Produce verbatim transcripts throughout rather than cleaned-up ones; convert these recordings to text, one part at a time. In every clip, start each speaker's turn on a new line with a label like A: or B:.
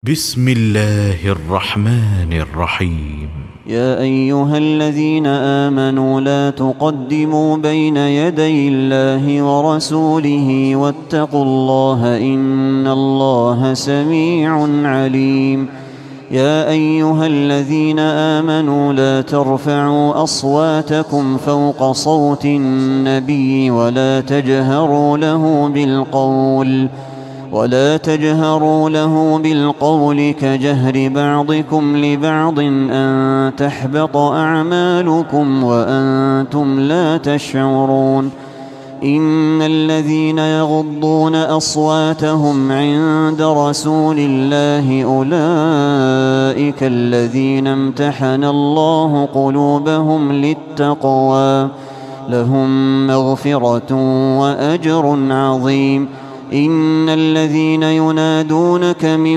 A: بسم الله الرحمن الرحيم.
B: يا أيها الذين آمنوا لا تقدموا بين يدي الله ورسوله واتقوا الله إن الله سميع عليم. يا أيها الذين آمنوا لا ترفعوا أصواتكم فوق صوت النبي ولا تجهروا له بالقول ولا تجهروا له بالقول كجهر بعضكم لبعض أن تحبط أعمالكم وأنتم لا تشعرون. إن الذين يغضون أصواتهم عند رسول الله أولئك الذين امتحن الله قلوبهم للتقوى لهم مغفرة وأجر عظيم. إن الذين ينادونك من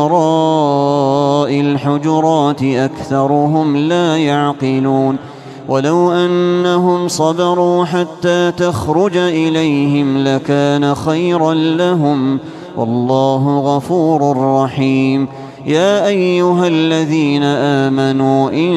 B: وراء الحجرات أكثرهم لا يعقلون. ولو أنهم صبروا حتى تخرج إليهم لكان خيرا لهم والله غفور رحيم. يا أيها الذين آمنوا إن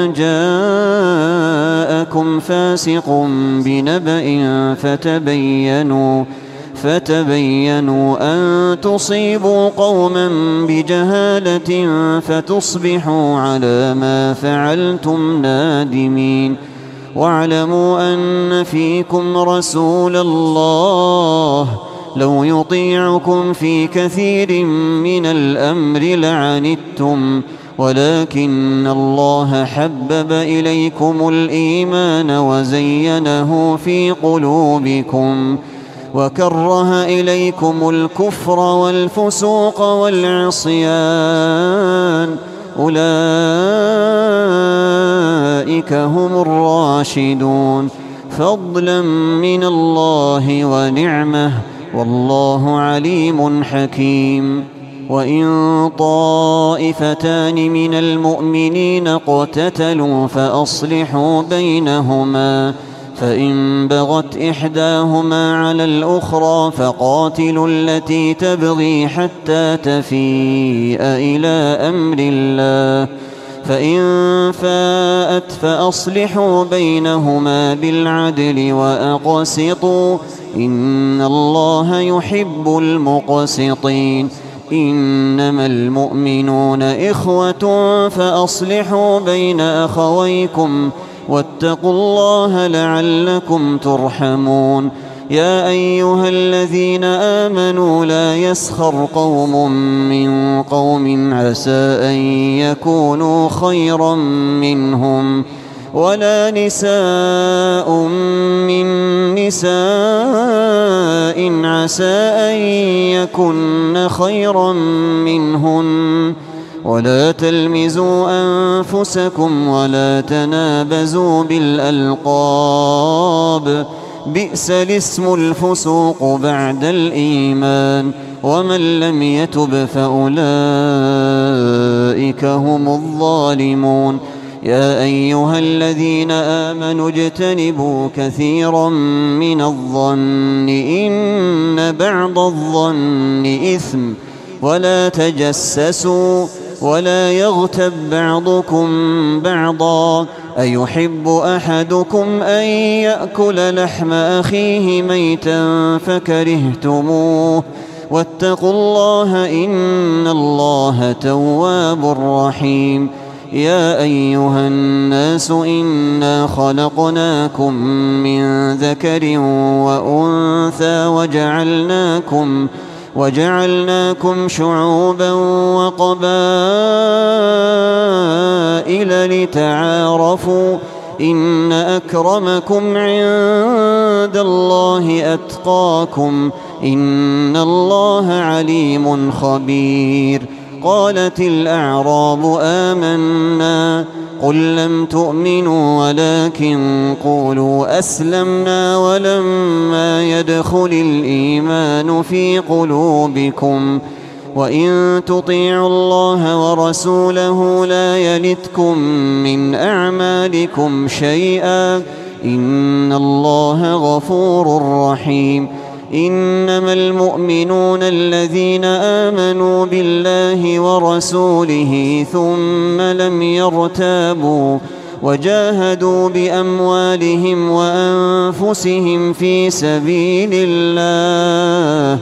B: جاءكم فاسق بنبأ فتبينوا فتبينوا أن تصيبوا قوما بجهالة فتصبحوا على ما فعلتم نادمين. واعلموا أن فيكم رسول الله لو يطيعكم في كثير من الأمر لعنتم ولكن الله حبب إليكم الإيمان وزينه في قلوبكم وكره إليكم الكفر والفسوق والعصيان أولئك هم الراشدون فضلا من الله ونعمه والله عليم حكيم. وإن طائفتان من المؤمنين اقتتلوا فأصلحوا بينهما فإن بغت إحداهما على الأخرى فقاتلوا التي تبغي حتى تفيء إلى أمر الله فإن فاءت فأصلحوا بينهما بالعدل وأقسطوا إن الله يحب المقسطين. إنما المؤمنون إخوة فأصلحوا بين أخويكم واتقوا الله لعلكم ترحمون. يا أيها الذين آمنوا لا يسخر قوم من قوم عسى أن يكونوا خيرا منهم ولا نساء من نساء عسى أن يكن خيرا منهن ولا تلمزوا أنفسكم ولا تنابزوا بالألقاب بئس الاسم الفسوق بعد الإيمان ومن لم يتب فأولئك هم الظالمون. يا أيها الذين آمنوا اجتنبوا كثيرا من الظن إن بعض الظن إثم ولا تجسسوا ولا يغتب بعضكم بعضا أيحب أحدكم أن يأكل لحم أخيه ميتا فكرهتموه واتقوا الله إن الله تواب رحيم. يا أيها الناس إنا خلقناكم من ذكر وأنثى وجعلناكم وجعلناكم شعوبا وقبائل لتعارفوا إن أكرمكم عند الله أتقاكم إن الله عليم خبير. قالت الأعراب آمنا قل لم تؤمنوا ولكن قولوا أسلمنا ولما يدخل الإيمان في قلوبكم وإن تطيعوا الله ورسوله لا يلتكم من أعمالكم شيئا إن الله غفور رحيم. إنما المؤمنون الذين آمنوا بالله ورسوله ثم لم يرتابوا وجاهدوا بأموالهم وأنفسهم في سبيل الله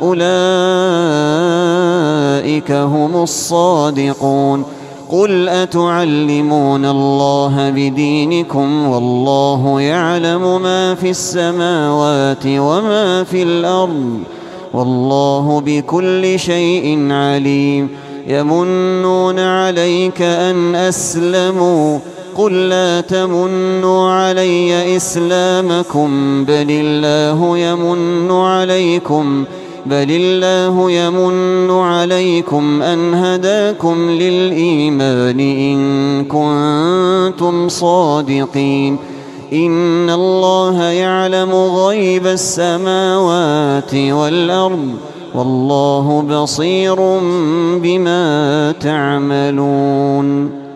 B: أولئك هم الصادقون. قل أتعلمون الله بدينكم والله يعلم ما في السماوات وما في الأرض والله بكل شيء عليم. يمنون عليك أن أسلموا قل لا تمنوا علي إسلامكم بل الله يمن عليكم بل الله يمن عليكم أن هداكم للإيمان إن كنتم صادقين. إن الله يعلم غيب السماوات والأرض والله بصير بما تعملون.